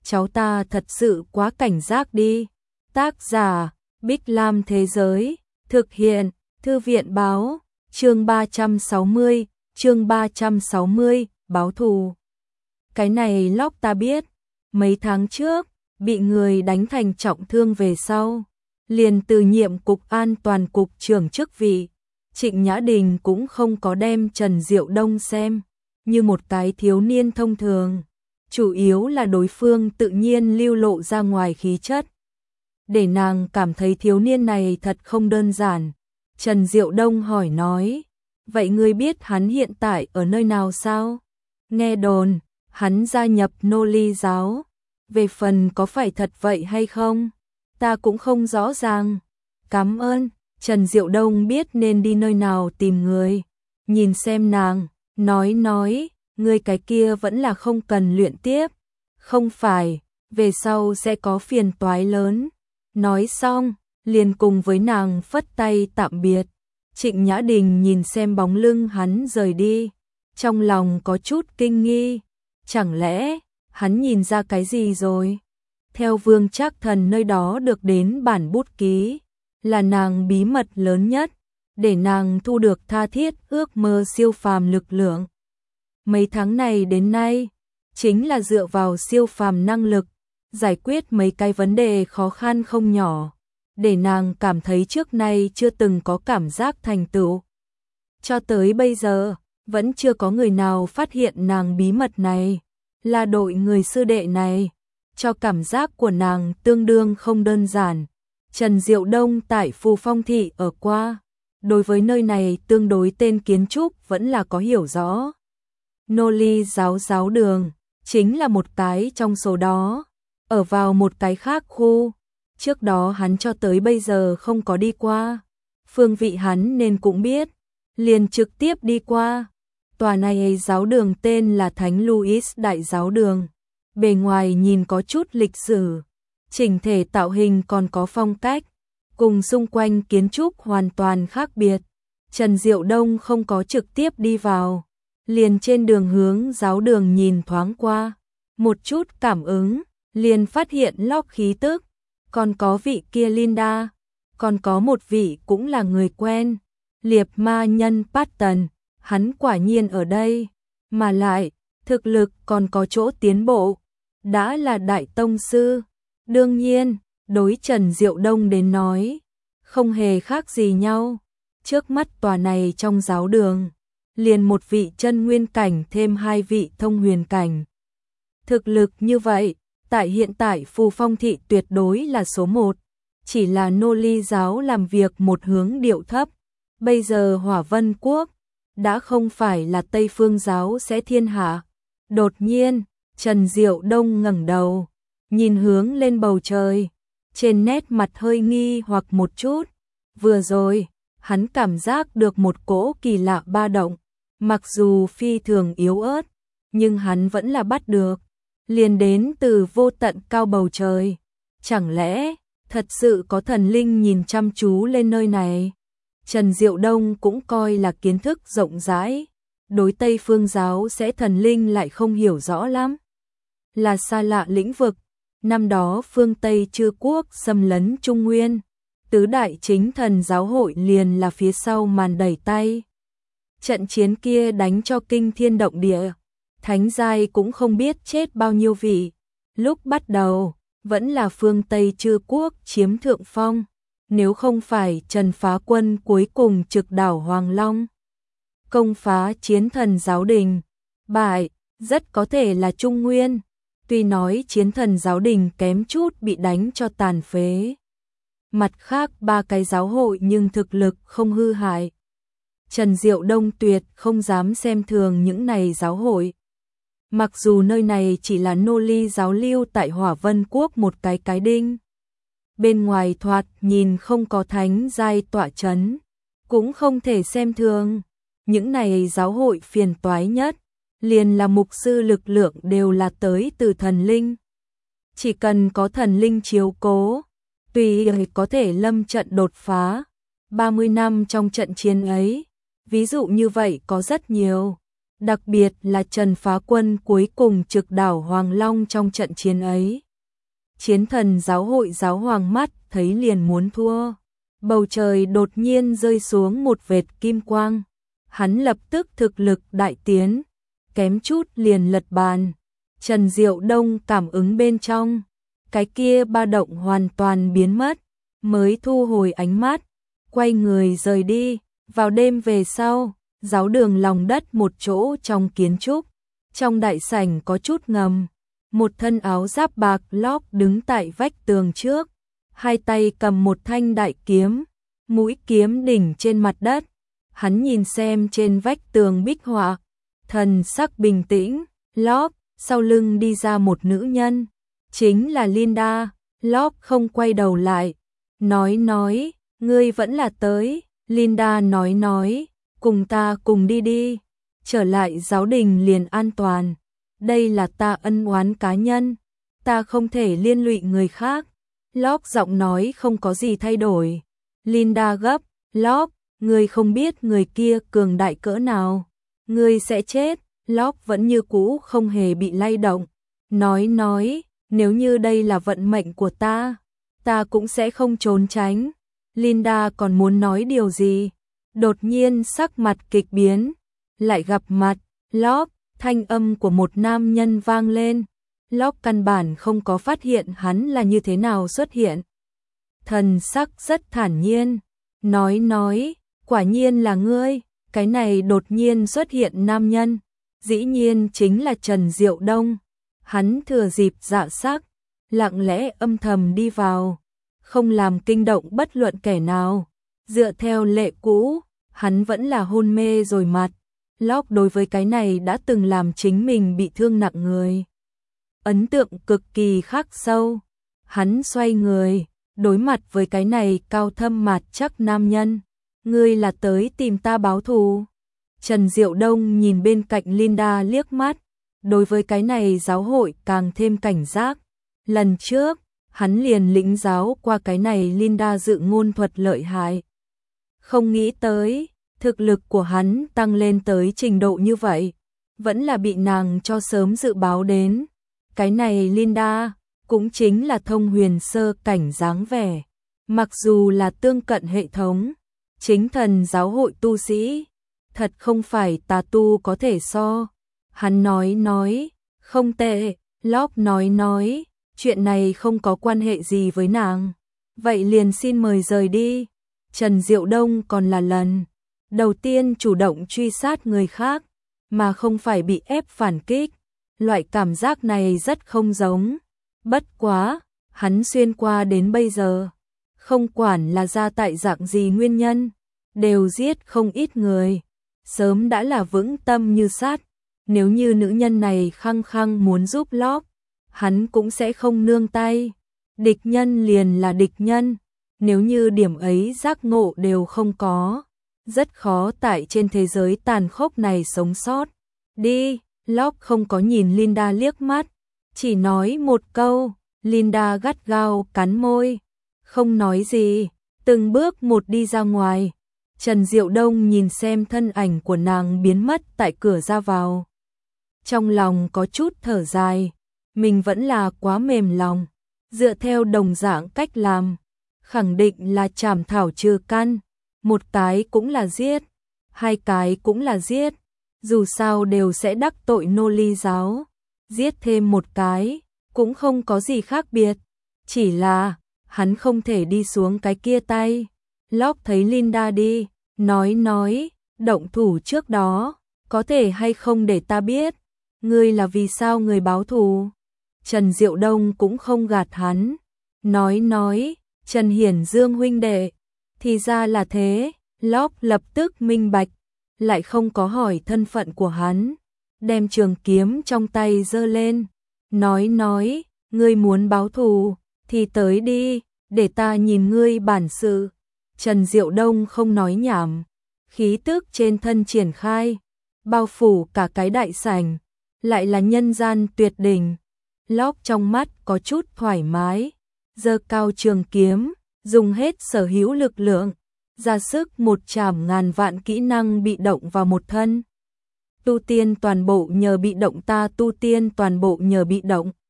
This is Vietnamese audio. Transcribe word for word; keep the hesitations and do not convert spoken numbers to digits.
cháu ta thật sự quá cảnh giác đi. Tác giả, Bích Lam Thế Giới, thực hiện, Thư viện Báo, chương ba trăm sáu mươi, chương ba trăm sáu mươi, báo thù. Cái này Locke ta biết, mấy tháng trước, bị người đánh thành trọng thương về sau, liền từ nhiệm cục an toàn cục trưởng chức vị. Trịnh Nhã Đình cũng không có đem Trần Diệu Đông xem như một cái thiếu niên thông thường, chủ yếu là đối phương tự nhiên lưu lộ ra ngoài khí chất, để nàng cảm thấy thiếu niên này thật không đơn giản. Trần Diệu Đông hỏi nói, vậy ngươi biết hắn hiện tại ở nơi nào sao? Nghe đồn, hắn gia nhập nô ly giáo, về phần có phải thật vậy hay không, ta cũng không rõ ràng. Cảm ơn. Trần Diệu Đông biết nên đi nơi nào tìm người, nhìn xem nàng, nói nói, ngươi cái kia vẫn là không cần luyện tiếp, không phải, về sau sẽ có phiền toái lớn. Nói xong, liền cùng với nàng phất tay tạm biệt. Trịnh Nhã Đình nhìn xem bóng lưng hắn rời đi, trong lòng có chút kinh nghi, chẳng lẽ hắn nhìn ra cái gì rồi? Theo Vương Trác Thần nơi đó được đến bản bút ký, là nàng bí mật lớn nhất, để nàng thu được tha thiết ước mơ siêu phàm lực lượng. Mấy tháng này đến nay, chính là dựa vào siêu phàm năng lực, giải quyết mấy cái vấn đề khó khăn không nhỏ, để nàng cảm thấy trước nay chưa từng có cảm giác thành tựu. Cho tới bây giờ, vẫn chưa có người nào phát hiện nàng bí mật này, là đội người sư đệ này, cho cảm giác của nàng tương đương không đơn giản. Trần Diệu Đông tại Phù Phong Thị ở qua, đối với nơi này tương đối tên kiến trúc vẫn là có hiểu rõ. Nô ly giáo giáo đường, chính là một cái trong số đó, ở vào một cái khác khu, trước đó hắn cho tới bây giờ không có đi qua, phương vị hắn nên cũng biết, liền trực tiếp đi qua. Tòa này giáo đường tên là Thánh Louis Đại Giáo Đường, bề ngoài nhìn có chút lịch sử, chỉnh thể tạo hình còn có phong cách, cùng xung quanh kiến trúc hoàn toàn khác biệt. Trần Diệu Đông không có trực tiếp đi vào, liền trên đường hướng giáo đường nhìn thoáng qua, một chút cảm ứng, liền phát hiện Locke khí tức, còn có vị kia Linda, còn có một vị cũng là người quen, liệp ma nhân Patton, hắn quả nhiên ở đây, mà lại, thực lực còn có chỗ tiến bộ, đã là đại tông sư. Đương nhiên, đối Trần Diệu Đông đến nói, không hề khác gì nhau. Trước mắt tòa này trong giáo đường, liền một vị chân nguyên cảnh thêm hai vị thông huyền cảnh. Thực lực như vậy, tại hiện tại Phù Phong Thị tuyệt đối là số một, chỉ là nô ly giáo làm việc một hướng điệu thấp. Bây giờ Hỏa Vân Quốc, đã không phải là Tây Phương giáo sẽ thiên hạ. Đột nhiên, Trần Diệu Đông ngẩng đầu, nhìn hướng lên bầu trời, trên nét mặt hơi nghi hoặc một chút. Vừa rồi, hắn cảm giác được một cỗ kỳ lạ ba động, mặc dù phi thường yếu ớt, nhưng hắn vẫn là bắt được, liền đến từ vô tận cao bầu trời. Chẳng lẽ, thật sự có thần linh nhìn chăm chú lên nơi này? Trần Diệu Đông cũng coi là kiến thức rộng rãi, đối Tây Phương giáo sẽ thần linh lại không hiểu rõ lắm. Là xa lạ lĩnh vực, năm đó phương Tây Chư Quốc xâm lấn Trung Nguyên, tứ đại chính thần giáo hội liền là phía sau màn đẩy tay. Trận chiến kia đánh cho kinh thiên động địa, thánh giai cũng không biết chết bao nhiêu vị. Lúc bắt đầu, vẫn là phương Tây Chư Quốc chiếm thượng phong, nếu không phải Trần Phá Quân cuối cùng trực đảo Hoàng Long, công phá chiến thần giáo đình, bại, rất có thể là Trung Nguyên. Tuy nói chiến thần giáo đình kém chút bị đánh cho tàn phế, mặt khác ba cái giáo hội nhưng thực lực không hư hại. Trần Diệu Đông tuyệt không dám xem thường những này giáo hội. Mặc dù nơi này chỉ là nô ly giáo lưu tại Hỏa Vân Quốc một cái cái đinh, bên ngoài thoạt nhìn không có thánh giai tọa chấn, cũng không thể xem thường. Những này giáo hội phiền toái nhất, liền là mục sư lực lượng đều là tới từ thần linh. Chỉ cần có thần linh chiếu cố, tùy có thể lâm trận đột phá. ba mươi năm trong trận chiến ấy, ví dụ như vậy có rất nhiều. đặc biệt là Trần Phá Quân cuối cùng trực đảo Hoàng Long trong trận chiến ấy. Chiến thần giáo hội giáo hoàng mắt thấy liền muốn thua. Bầu trời đột nhiên rơi xuống một vệt kim quang. Hắn lập tức thực lực đại tiến, kém chút liền lật bàn. Trần Diệu Đông cảm ứng bên trong, cái kia ba động hoàn toàn biến mất, mới thu hồi ánh mắt, quay người rời đi. Vào đêm về sau, giáo đường lòng đất một chỗ trong kiến trúc, trong đại sảnh có chút ngầm, một thân áo giáp bạc lót đứng tại vách tường trước, hai tay cầm một thanh đại kiếm, mũi kiếm đỉnh trên mặt đất. Hắn nhìn xem trên vách tường bích họa, thần sắc bình tĩnh. Lóp, sau lưng đi ra một nữ nhân, chính là Linda. Lóp không quay đầu lại, nói nói, ngươi vẫn là tới. Linda nói nói, cùng ta cùng đi đi, trở lại giáo đình liền an toàn. Đây là ta ân oán cá nhân, ta không thể liên lụy người khác. Lóp giọng nói không có gì thay đổi. Linda gấp, Lóp, ngươi không biết người kia cường đại cỡ nào, ngươi sẽ chết. Lóp vẫn như cũ không hề bị lay động, nói nói, nếu như đây là vận mệnh của ta, ta cũng sẽ không trốn tránh. Linda còn muốn nói điều gì, đột nhiên sắc mặt kịch biến, lại gặp mặt. Lóp, thanh âm của một nam nhân vang lên. Lóp căn bản không có phát hiện hắn là như thế nào xuất hiện. Thần sắc rất thản nhiên, nói nói, quả nhiên là ngươi. Cái này đột nhiên xuất hiện nam nhân, dĩ nhiên chính là Trần Diệu Đông. Hắn thừa dịp dạ sắc, lặng lẽ âm thầm đi vào, không làm kinh động bất luận kẻ nào. Dựa theo lệ cũ, hắn vẫn là hôn mê rồi mặt. Lóp đối với cái này đã từng làm chính mình bị thương nặng người, ấn tượng cực kỳ khắc sâu. Hắn xoay người, đối mặt với cái này cao thâm mặt chắc nam nhân. Ngươi là tới tìm ta báo thù? Trần Diệu Đông nhìn bên cạnh Linda liếc mắt, đối với cái này giáo hội càng thêm cảnh giác. Lần trước, hắn liền lĩnh giáo qua cái này Linda dự ngôn thuật lợi hại. Không nghĩ tới, thực lực của hắn tăng lên tới trình độ như vậy, vẫn là bị nàng cho sớm dự báo đến. Cái này Linda, cũng chính là thông huyền sơ cảnh dáng vẻ. Mặc dù là tương cận hệ thống, chính thần giáo hội tu sĩ, thật không phải tà tu có thể so. Hắn nói nói, không tệ. Lóp nói nói, chuyện này không có quan hệ gì với nàng, vậy liền xin mời rời đi. Trần Diệu Đông còn là lần đầu tiên chủ động truy sát người khác, mà không phải bị ép phản kích. Loại cảm giác này rất không giống. Bất quá, hắn xuyên qua đến bây giờ, không quản là ra tại dạng gì nguyên nhân, đều giết không ít người, sớm đã là vững tâm như sắt. Nếu như nữ nhân này khăng khăng muốn giúp Lóp, hắn cũng sẽ không nương tay. Địch nhân liền là địch nhân, nếu như điểm ấy giác ngộ đều không có, rất khó tại trên thế giới tàn khốc này sống sót. Đi. Lóp không có nhìn Linda liếc mắt, chỉ nói một câu. Linda gắt gao cắn môi, không nói gì, từng bước một đi ra ngoài. Trần Diệu Đông nhìn xem thân ảnh của nàng biến mất tại cửa ra vào, trong lòng có chút thở dài, mình vẫn là quá mềm lòng. Dựa theo đồng dạng cách làm, khẳng định là chảm thảo trừ căn, một cái cũng là giết, hai cái cũng là giết, dù sao đều sẽ đắc tội nô ly giáo. Giết thêm một cái cũng không có gì khác biệt, chỉ là hắn không thể đi xuống cái kia tay. Lóp thấy Linda đi, nói nói, động thủ trước đó, có thể hay không để ta biết, ngươi là vì sao người báo thù. Trần Diệu Đông cũng không gạt hắn, nói nói, Trần Hiển Dương huynh đệ, thì ra là thế. Lóp lập tức minh bạch, lại không có hỏi thân phận của hắn, đem trường kiếm trong tay giơ lên, nói nói, ngươi muốn báo thù thì tới đi, để ta nhìn ngươi bản sự. Trần Diệu Đông không nói nhảm, khí tức trên thân triển khai, bao phủ cả cái đại sảnh, lại là nhân gian tuyệt đỉnh. Lóp trong mắt có chút thoải mái, giơ cao trường kiếm, dùng hết sở hữu lực lượng, ra sức một trảm ngàn vạn kỹ năng bị động vào một thân. tu tiên toàn bộ nhờ bị động, ta tu tiên toàn bộ nhờ bị động.